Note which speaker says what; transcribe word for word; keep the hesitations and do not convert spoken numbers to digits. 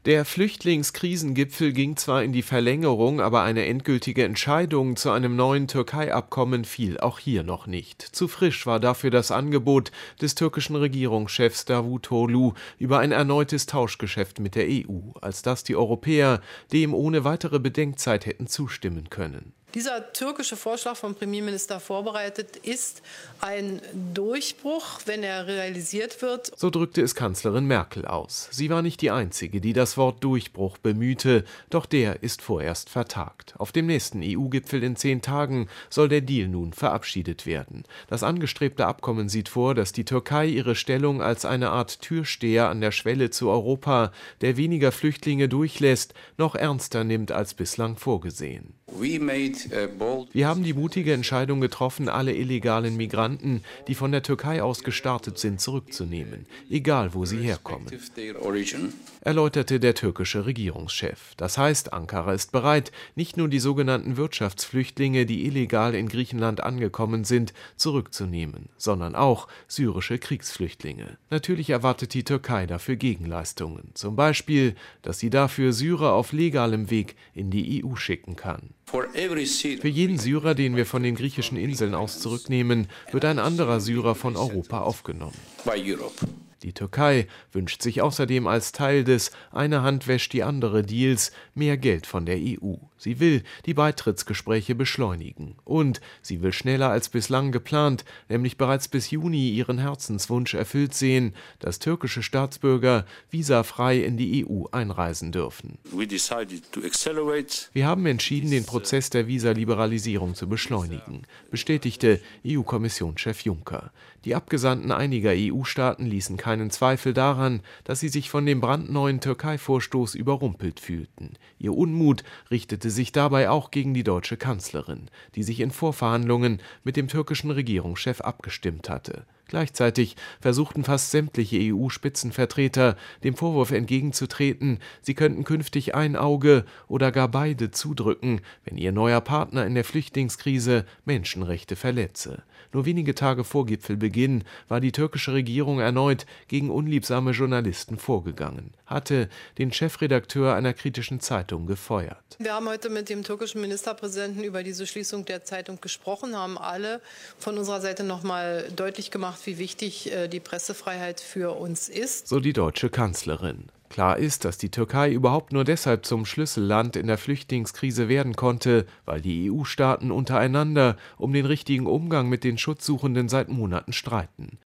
Speaker 1: Der Flüchtlingskrisengipfel ging zwar in die Verlängerung, aber eine endgültige Entscheidung zu einem neuen Türkei-Abkommen fiel auch hier noch nicht. Zu frisch war dafür das Angebot des türkischen Regierungschefs Davutoglu über ein erneutes Tauschgeschäft mit der E U, als dass die Europäer dem ohne weitere Bedenkzeit hätten zustimmen können.
Speaker 2: Dieser türkische Vorschlag vom Premierminister vorbereitet ist ein Durchbruch, wenn er realisiert wird.
Speaker 1: So drückte es Kanzlerin Merkel aus. Sie war nicht die Einzige, die das Wort Durchbruch bemühte, doch der ist vorerst vertagt. Auf dem nächsten E U-Gipfel in zehn Tagen soll der Deal nun verabschiedet werden. Das angestrebte Abkommen sieht vor, dass die Türkei ihre Stellung als eine Art Türsteher an der Schwelle zu Europa, der weniger Flüchtlinge durchlässt, noch ernster nimmt als bislang vorgesehen. Wir haben die mutige Entscheidung getroffen, alle illegalen Migranten, die von der Türkei aus gestartet sind, zurückzunehmen, egal wo sie herkommen, erläuterte der türkische Regierungschef. Das heißt, Ankara ist bereit, nicht nur die sogenannten Wirtschaftsflüchtlinge, die illegal in Griechenland angekommen sind, zurückzunehmen, sondern auch syrische Kriegsflüchtlinge. Natürlich erwartet die Türkei dafür Gegenleistungen, zum Beispiel, dass sie dafür Syrer auf legalem Weg in die E U schicken kann. Für jeden Syrer, den wir von den griechischen Inseln aus zurücknehmen, wird ein anderer Syrer von Europa aufgenommen. Die Türkei wünscht sich außerdem als Teil des Eine Hand wäscht die andere Deals mehr Geld von der E U. Sie will die Beitrittsgespräche beschleunigen. Und sie will schneller als bislang geplant, nämlich bereits bis Juni, ihren Herzenswunsch erfüllt sehen, dass türkische Staatsbürger visafrei in die E U einreisen dürfen. Wir haben entschieden, den Prozess der Visaliberalisierung zu beschleunigen, bestätigte E U-Kommissionschef Juncker. Die Abgesandten einiger E U-Staaten ließen keinen Zweifel daran, dass sie sich von dem brandneuen Türkei-Vorstoß überrumpelt fühlten. Ihr Unmut richtete sich dabei auch gegen die deutsche Kanzlerin, die sich in Vorverhandlungen mit dem türkischen Regierungschef abgestimmt hatte. Gleichzeitig versuchten fast sämtliche E U-Spitzenvertreter, dem Vorwurf entgegenzutreten, sie könnten künftig ein Auge oder gar beide zudrücken, wenn ihr neuer Partner in der Flüchtlingskrise Menschenrechte verletze. Nur wenige Tage vor Gipfelbeginn war die türkische Regierung erneut gegen unliebsame Journalisten vorgegangen, hatte den Chefredakteur einer kritischen Zeitung gefeuert.
Speaker 2: Wir haben heute mit dem türkischen Ministerpräsidenten über diese Schließung der Zeitung gesprochen, haben alle von unserer Seite noch mal deutlich gemacht, wie wichtig die Pressefreiheit für uns ist.
Speaker 1: So die deutsche Kanzlerin. Klar ist, dass die Türkei überhaupt nur deshalb zum Schlüsselland in der Flüchtlingskrise werden konnte, weil die E U-Staaten untereinander um den richtigen Umgang mit den Schutzsuchenden seit Monaten streiten.